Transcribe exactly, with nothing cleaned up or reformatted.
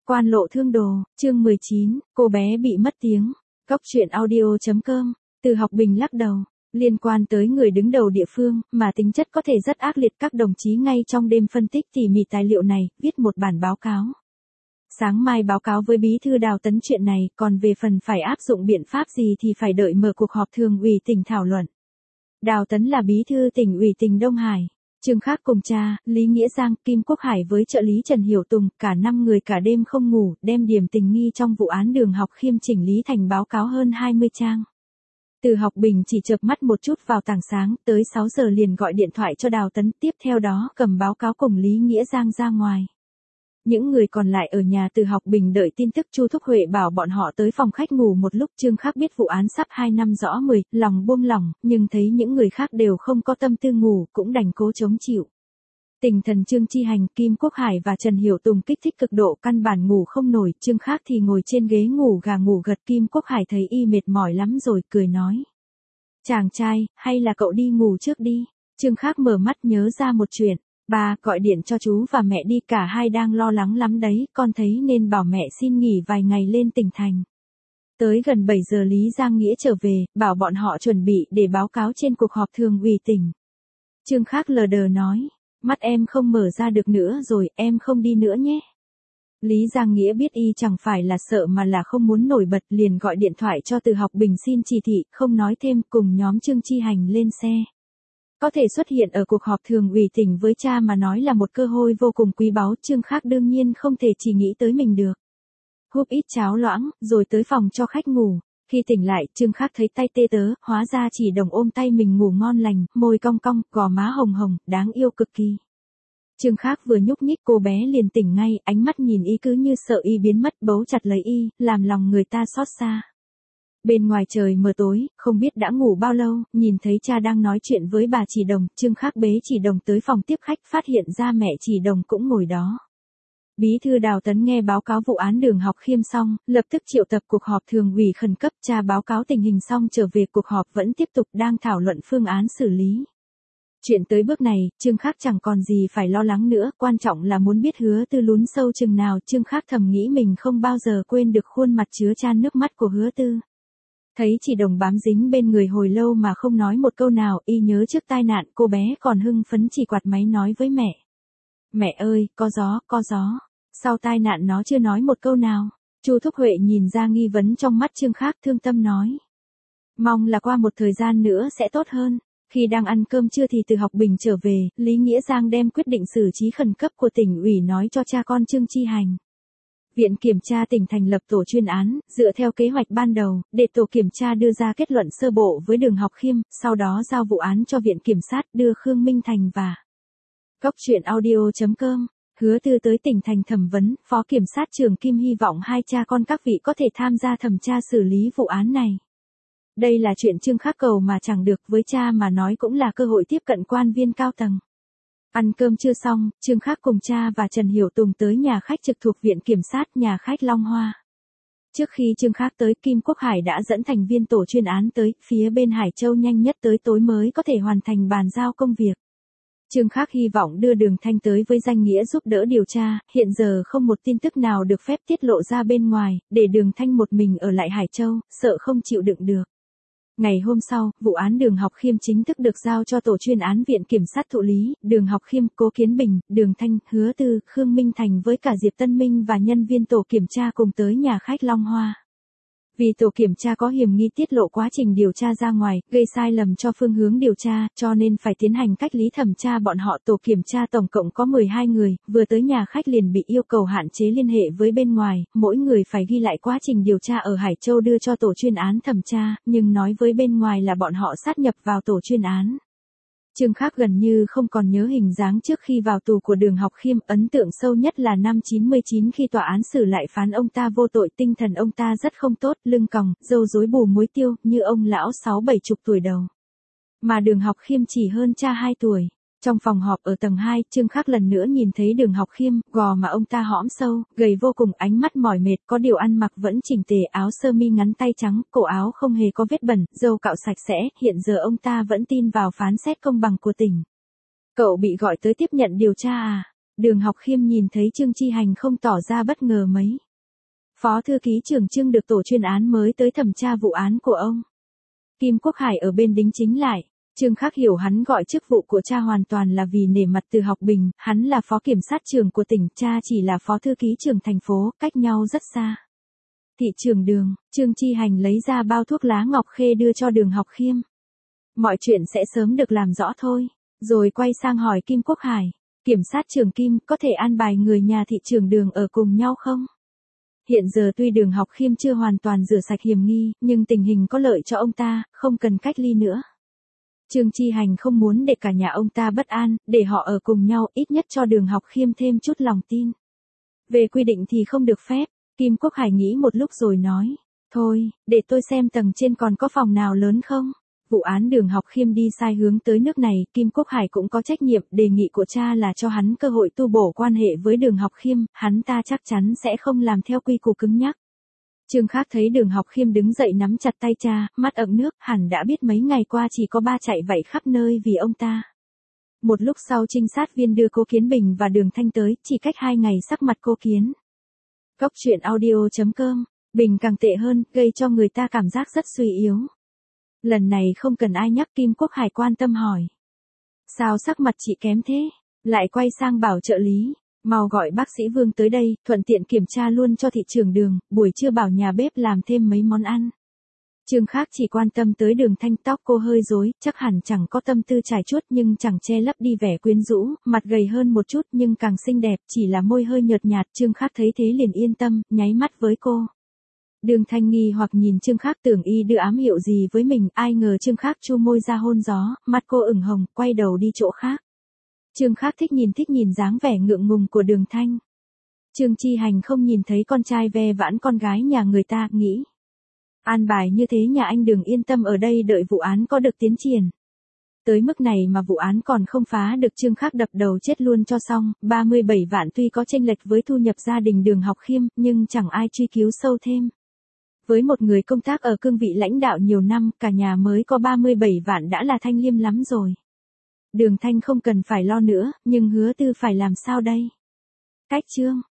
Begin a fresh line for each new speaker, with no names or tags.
Quan lộ thương đồ, chương mười chín, cô bé bị mất tiếng. Cóc truyện audio chấm com, Từ Học Bình lắc đầu. Liên quan tới người đứng đầu địa phương, mà tính chất có thể rất ác liệt, các đồng chí ngay trong đêm phân tích tỉ mỉ tài liệu này, viết một bản báo cáo. Sáng mai báo cáo với Bí thư Đào Tấn chuyện này, còn về phần phải áp dụng biện pháp gì thì phải đợi mở cuộc họp thường ủy tỉnh thảo luận. Đào Tấn là Bí thư tỉnh ủy tỉnh Đông Hải. Trương Khác cùng cha, Lý Nghĩa Giang, Kim Quốc Hải với trợ lý Trần Hiểu Tùng, cả năm người cả đêm không ngủ, đem điểm tình nghi trong vụ án Đường Học Khiêm chỉnh lý thành báo cáo hơn hai mươi trang. Từ Học Bình chỉ chợp mắt một chút vào tảng sáng, tới sáu giờ liền gọi điện thoại cho Đào Tấn, tiếp theo đó cầm báo cáo cùng Lý Nghĩa Giang ra ngoài. Những người còn lại ở nhà Từ Học Bình đợi tin tức. Chu Thúc Huệ bảo bọn họ tới phòng khách ngủ một lúc. Trương Khác biết vụ án sắp hai năm rõ mười, lòng buông lỏng, nhưng thấy những người khác đều không có tâm tư ngủ, cũng đành cố chống chịu. Tinh thần Trương Chi Hành, Kim Quốc Hải và Trần Hiểu Tùng kích thích cực độ, căn bản ngủ không nổi. Trương Khác thì ngồi trên ghế ngủ gà ngủ gật. Kim Quốc Hải thấy y mệt mỏi lắm rồi, cười nói: "Chàng trai, hay là cậu đi ngủ trước đi." Trương Khác mở mắt nhớ ra một chuyện. "Ba, gọi điện cho chú và mẹ đi, cả hai đang lo lắng lắm đấy, con thấy nên bảo mẹ xin nghỉ vài ngày lên tỉnh thành." Tới gần bảy giờ Lý Giang Nghĩa trở về, bảo bọn họ chuẩn bị để báo cáo trên cuộc họp thường ủy tỉnh. Trương Khác lờ đờ nói: "Mắt em không mở ra được nữa rồi, em không đi nữa nhé." Lý Giang Nghĩa biết y chẳng phải là sợ mà là không muốn nổi bật, liền gọi điện thoại cho Từ Học Bình xin chỉ thị, không nói thêm, cùng nhóm Trương Chi Hành lên xe. Có thể xuất hiện ở cuộc họp thường ủy tỉnh với cha mà nói là một cơ hội vô cùng quý báu. Trương Khác đương nhiên không thể chỉ nghĩ tới mình được. Húp ít cháo loãng, rồi tới phòng cho khách ngủ. Khi tỉnh lại, Trương Khác thấy tay tê tớ, hóa ra Chỉ Đồng ôm tay mình ngủ ngon lành, môi cong cong, gò má hồng hồng, đáng yêu cực kỳ. Trương Khác vừa nhúc nhích cô bé liền tỉnh ngay, ánh mắt nhìn y cứ như sợ y biến mất, bấu chặt lấy y, làm lòng người ta xót xa. Bên ngoài trời mờ tối, không biết đã ngủ bao lâu, nhìn thấy cha đang nói chuyện với bà Chỉ Đồng, Trương Khác bế Chỉ Đồng tới phòng tiếp khách, phát hiện ra mẹ Chỉ Đồng cũng ngồi đó. Bí thư Đào Tấn nghe báo cáo vụ án Đường Học Khiêm xong, lập tức triệu tập cuộc họp thường ủy khẩn cấp. Cha báo cáo tình hình xong trở về, cuộc họp vẫn tiếp tục, đang thảo luận phương án xử lý. Chuyện tới bước này, Trương Khác chẳng còn gì phải lo lắng nữa, quan trọng là muốn biết Hứa Tư lún sâu chừng nào. Trương Khác thầm nghĩ mình không bao giờ quên được khuôn mặt chứa chan nước mắt của Hứa Tư. Thấy Chỉ Đồng bám dính bên người hồi lâu mà không nói một câu nào, y nhớ trước tai nạn, cô bé còn hưng phấn chỉ quạt máy nói với mẹ: "Mẹ ơi, có gió, có gió." Sau tai nạn nó chưa nói một câu nào. Chu Thúc Huệ nhìn ra nghi vấn trong mắt Trương Khác, thương tâm nói: "Mong là qua một thời gian nữa sẽ tốt hơn." Khi đang ăn cơm trưa thì Từ Học Bình trở về, Lý Nghĩa Giang đem quyết định xử trí khẩn cấp của tỉnh ủy nói cho cha con Trương Chi Hành. Viện Kiểm tra tỉnh thành lập tổ chuyên án, dựa theo kế hoạch ban đầu, để tổ kiểm tra đưa ra kết luận sơ bộ với Đường Học Khiêm, sau đó giao vụ án cho Viện Kiểm sát đưa Khương Minh Thành và Cóc truyện audio chấm com. Hứa Tư tới tỉnh thành thẩm vấn, Phó Kiểm sát trưởng Kim hy vọng hai cha con các vị có thể tham gia thẩm tra xử lý vụ án này. Đây là chuyện Trương Khác cầu mà chẳng được, với cha mà nói cũng là cơ hội tiếp cận quan viên cao tầng. Ăn cơm trưa xong, Trương Khác cùng cha và Trần Hiểu Tùng tới nhà khách trực thuộc Viện Kiểm sát, nhà khách Long Hoa. Trước khi Trương Khác tới, Kim Quốc Hải đã dẫn thành viên tổ chuyên án tới, phía bên Hải Châu nhanh nhất tới tối mới có thể hoàn thành bàn giao công việc. Trương Khác hy vọng đưa Đường Thanh tới với danh nghĩa giúp đỡ điều tra, hiện giờ không một tin tức nào được phép tiết lộ ra bên ngoài, để Đường Thanh một mình ở lại Hải Châu, sợ không chịu đựng được. Ngày hôm sau, vụ án Đường Học Khiêm chính thức được giao cho tổ chuyên án Viện Kiểm sát thụ lý. Đường Học Khiêm, Cố Kiến Bình, Đường Thanh, Hứa Tư, Khương Minh Thành với cả Diệp Tân Minh và nhân viên tổ kiểm tra cùng tới nhà khách Long Hoa. Vì tổ kiểm tra có hiểm nghi tiết lộ quá trình điều tra ra ngoài, gây sai lầm cho phương hướng điều tra, cho nên phải tiến hành cách ly thẩm tra bọn họ. Tổ kiểm tra tổng cộng có mười hai người, vừa tới nhà khách liền bị yêu cầu hạn chế liên hệ với bên ngoài, mỗi người phải ghi lại quá trình điều tra ở Hải Châu đưa cho tổ chuyên án thẩm tra, nhưng nói với bên ngoài là bọn họ sát nhập vào tổ chuyên án. Trương Khác gần như không còn nhớ hình dáng trước khi vào tù của Đường Học Khiêm, ấn tượng sâu nhất là năm chín mươi chín khi tòa án xử lại phán ông ta vô tội. Tinh thần ông ta rất không tốt, lưng còng, râu rối bù muối tiêu, như ông lão sáu bảy chục tuổi đầu. Mà Đường Học Khiêm chỉ hơn cha hai tuổi. Trong phòng họp ở tầng hai, Trương Khác lần nữa nhìn thấy Đường Học Khiêm, gò mà ông ta hõm sâu, gầy vô cùng, ánh mắt mỏi mệt, có điều ăn mặc vẫn chỉnh tề, áo sơ mi ngắn tay trắng, cổ áo không hề có vết bẩn, râu cạo sạch sẽ, hiện giờ ông ta vẫn tin vào phán xét công bằng của tỉnh. "Cậu bị gọi tới tiếp nhận điều tra à?" Đường Học Khiêm nhìn thấy Trương Chi Hành không tỏ ra bất ngờ mấy. Phó thư ký trưởng Trương được tổ chuyên án mới tới thẩm tra vụ án của ông. Kim Quốc Hải ở bên đính chính lại. Trương Khắc hiểu hắn gọi chức vụ của cha hoàn toàn là vì nể mặt Từ Học Bình, hắn là phó kiểm sát trưởng của tỉnh, cha chỉ là phó thư ký trưởng thành phố, cách nhau rất xa. Thị trường Đường, Trương Chi Hành lấy ra bao thuốc lá ngọc khê đưa cho Đường Học Khiêm. Mọi chuyện sẽ sớm được làm rõ thôi. Rồi quay sang hỏi Kim Quốc Hải, kiểm sát trưởng Kim, có thể an bài người nhà thị trường Đường ở cùng nhau không? Hiện giờ tuy Đường Học Khiêm chưa hoàn toàn rửa sạch hiểm nghi, nhưng tình hình có lợi cho ông ta, không cần cách ly nữa. Trương Chi Hành không muốn để cả nhà ông ta bất an, để họ ở cùng nhau, ít nhất cho Đường Học Khiêm thêm chút lòng tin. Về quy định thì không được phép, Kim Quốc Hải nghĩ một lúc rồi nói, thôi, để tôi xem tầng trên còn có phòng nào lớn không. Vụ án Đường Học Khiêm đi sai hướng tới nước này, Kim Quốc Hải cũng có trách nhiệm, đề nghị của cha là cho hắn cơ hội tu bổ quan hệ với Đường Học Khiêm, hắn ta chắc chắn sẽ không làm theo quy củ cứng nhắc. Trương Khắc thấy Đường Học Khiêm đứng dậy nắm chặt tay cha, mắt ậm nước, hẳn đã biết mấy ngày qua chỉ có ba chạy vậy khắp nơi vì ông ta. Một lúc sau trinh sát viên đưa cô Kiến Bình và Đường Thanh tới, chỉ cách hai ngày sắc mặt cô Kiến. Góc truyện audio chấm com, Bình càng tệ hơn, gây cho người ta cảm giác rất suy yếu. Lần này không cần ai nhắc, Kim Quốc Hải quan tâm hỏi. Sao sắc mặt chị kém thế? Lại quay sang bảo trợ lý, mau gọi bác sĩ Vương tới đây, thuận tiện kiểm tra luôn cho thị trường Đường, buổi trưa bảo nhà bếp làm thêm mấy món ăn. Trương Khắc chỉ quan tâm tới Đường Thanh, tóc cô hơi rối, chắc hẳn chẳng có tâm tư trải chuốt nhưng chẳng che lấp đi vẻ quyến rũ, mặt gầy hơn một chút nhưng càng xinh đẹp, chỉ là môi hơi nhợt nhạt. Trương Khắc thấy thế liền yên tâm, nháy mắt với cô. Đường Thanh nghi hoặc nhìn Trương Khắc, tưởng y đưa ám hiệu gì với mình, ai ngờ Trương Khắc chu môi ra hôn gió, mặt cô ửng hồng, quay đầu đi chỗ khác. Trương Khắc thích nhìn thích nhìn dáng vẻ ngượng ngùng của Đường Thanh. Trương Chi Hành không nhìn thấy con trai ve vãn con gái nhà người ta, nghĩ. An bài như thế nhà anh Đường yên tâm ở đây đợi vụ án có được tiến triển. Tới mức này mà vụ án còn không phá được, Trương Khắc đập đầu chết luôn cho xong. ba mươi bảy vạn tuy có chênh lệch với thu nhập gia đình Đường Học Khiêm, nhưng chẳng ai truy cứu sâu thêm. Với một người công tác ở cương vị lãnh đạo nhiều năm, cả nhà mới có ba mươi bảy vạn đã là thanh liêm lắm rồi. Đường Thanh không cần phải lo nữa, nhưng Hứa Tư phải làm sao đây? Cách chương